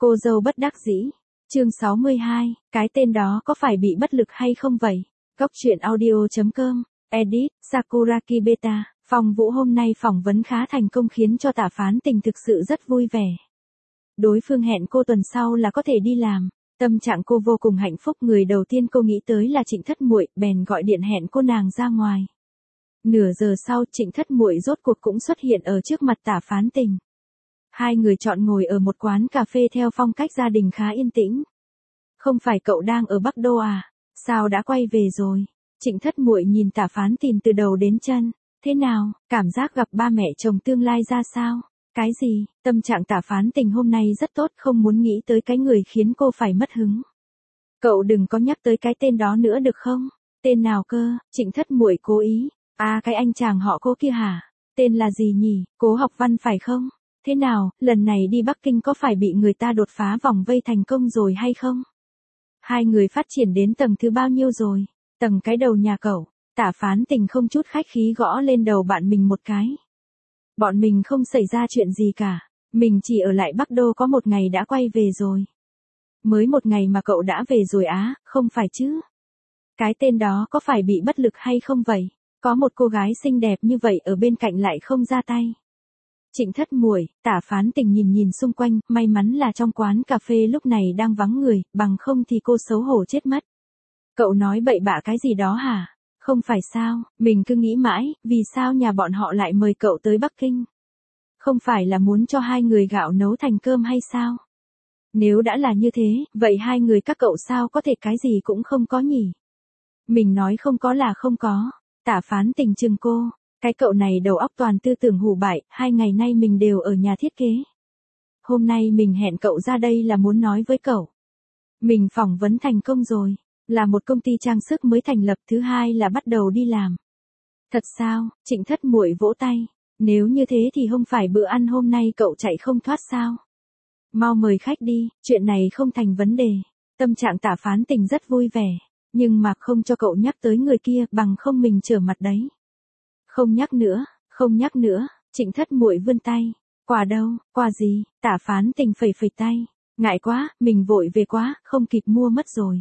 Cô dâu bất đắc dĩ. Chương 62, cái tên đó có phải bị bất lực hay không vậy? Góc truyện audio.com, edit, Sakuraki Beta. Phong Vũ hôm nay phỏng vấn khá thành công khiến cho Tả Phán Tình thực sự rất vui vẻ. Đối phương hẹn cô tuần sau là có thể đi làm. Tâm trạng cô vô cùng hạnh phúc, người đầu tiên cô nghĩ tới là Trịnh Thất Muội, bèn gọi điện hẹn cô nàng ra ngoài. Nửa giờ sau, Trịnh Thất Muội rốt cuộc cũng xuất hiện ở trước mặt Tả Phán Tình. Hai người chọn ngồi ở một quán cà phê theo phong cách gia đình khá yên tĩnh. Không phải cậu đang ở Bắc Đô à? Sao đã quay về rồi? Trịnh Thất Muội nhìn Tả Phán Tình từ đầu đến chân. Thế nào, cảm giác gặp ba mẹ chồng tương lai ra sao? Cái gì? Tâm trạng Tả Phán Tình hôm nay rất tốt, không muốn nghĩ tới cái người khiến cô phải mất hứng. Cậu đừng có nhắc tới cái tên đó nữa được không? Tên nào cơ? Trịnh Thất Muội cố ý. À, cái anh chàng họ Cố kia hả? Tên là gì nhỉ? Cố Học Văn phải không? Thế nào, lần này đi Bắc Kinh có phải bị người ta đột phá vòng vây thành công rồi hay không? Hai người phát triển đến tầng thứ bao nhiêu rồi? Tầng cái đầu nhà cậu. Tả Phán Tình không chút khách khí gõ lên đầu bạn mình một cái. Bọn mình không xảy ra chuyện gì cả. Mình chỉ ở lại Bắc Đô có một ngày đã quay về rồi. Mới một ngày mà cậu đã về rồi á, không phải chứ? Cái tên đó có phải bị bất lực hay không vậy? Có một cô gái xinh đẹp như vậy ở bên cạnh lại không ra tay. Trịnh Thất Muội, Tả Phán Tình nhìn nhìn xung quanh, may mắn là trong quán cà phê lúc này đang vắng người, bằng không thì cô xấu hổ chết mất. Cậu nói bậy bạ cái gì đó hả? Không phải sao, mình cứ nghĩ mãi, vì sao nhà bọn họ lại mời cậu tới Bắc Kinh? Không phải là muốn cho hai người gạo nấu thành cơm hay sao? Nếu đã là như thế, vậy hai người các cậu sao có thể cái gì cũng không có nhỉ? Mình nói không có là không có. Tả Phán Tình chừng cô. Cái cậu này đầu óc toàn tư tưởng hủ bại, 2 ngày nay mình đều ở nhà thiết kế. Hôm nay mình hẹn cậu ra đây là muốn nói với cậu. Mình phỏng vấn thành công rồi, là một công ty trang sức mới thành lập, thứ hai là bắt đầu đi làm. Thật sao? Trịnh Thất Muội vỗ tay. Nếu như thế thì không phải bữa ăn hôm nay cậu chạy không thoát sao? Mau mời khách đi, chuyện này không thành vấn đề. Tâm trạng Tả Phán Tình rất vui vẻ, nhưng mà không cho cậu nhắc tới người kia, bằng không mình trở mặt đấy. Không nhắc nữa, không nhắc nữa. Trịnh Thất Muội vươn tay. Quà đâu? Quà gì? Tả Phán Tình phẩy phẩy tay. Ngại quá, mình vội về quá, không kịp mua mất rồi.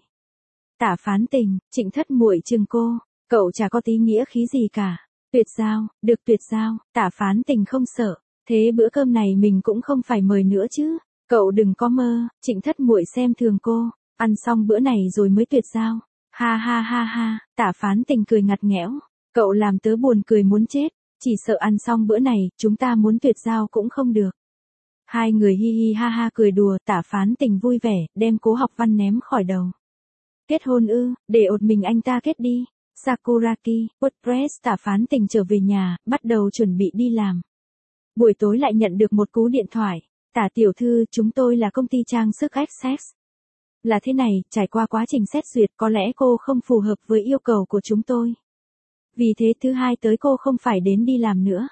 Tả Phán Tình, Trịnh Thất Muội chừng cô. Cậu chả có tí nghĩa khí gì cả. Tuyệt giao, được tuyệt giao. Tả Phán Tình không sợ. Thế bữa cơm này mình cũng không phải mời nữa chứ. Cậu đừng có mơ. Trịnh Thất Muội xem thường cô. Ăn xong bữa này rồi mới tuyệt giao. Ha ha ha ha. Tả Phán Tình cười ngặt nghẽo. Cậu làm tớ buồn cười muốn chết, chỉ sợ ăn xong bữa này, chúng ta muốn tuyệt giao cũng không được. Hai người hi hi ha ha cười đùa, Tả Phán Tình vui vẻ, đem Cố Học Văn ném khỏi đầu. Kết hôn ư, để ột mình anh ta kết đi. Sakuraki, WordPress. Tả Phán Tình trở về nhà, bắt đầu chuẩn bị đi làm. Buổi tối lại nhận được một cú điện thoại. Tả tiểu thư, chúng tôi là công ty trang sức Access. Là thế này, trải qua quá trình xét duyệt có lẽ cô không phù hợp với yêu cầu của chúng tôi. Vì thế thứ hai tới cô không phải đến đi làm nữa.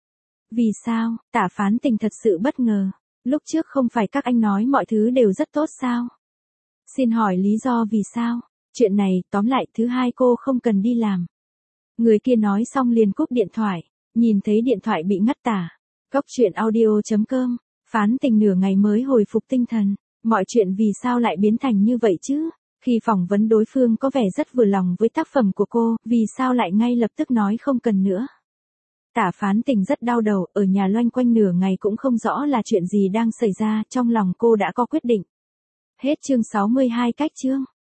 Vì sao? Tả Phán Tình thật sự bất ngờ. Lúc trước không phải các anh nói mọi thứ đều rất tốt sao? Xin hỏi lý do vì sao? Chuyện này, tóm lại thứ hai cô không cần đi làm. Người kia nói xong liền cúp điện thoại. Nhìn thấy điện thoại bị ngắt tả. Góc truyện audio.com. Phán Tình nửa ngày mới hồi phục tinh thần. Mọi chuyện vì sao lại biến thành như vậy chứ? Khi phỏng vấn đối phương có vẻ rất vừa lòng với tác phẩm của cô, vì sao lại ngay lập tức nói không cần nữa? Tả Phán Tình rất đau đầu, ở nhà loanh quanh nửa ngày cũng không rõ là chuyện gì đang xảy ra, trong lòng cô đã có quyết định. Hết chương 62 cách chương.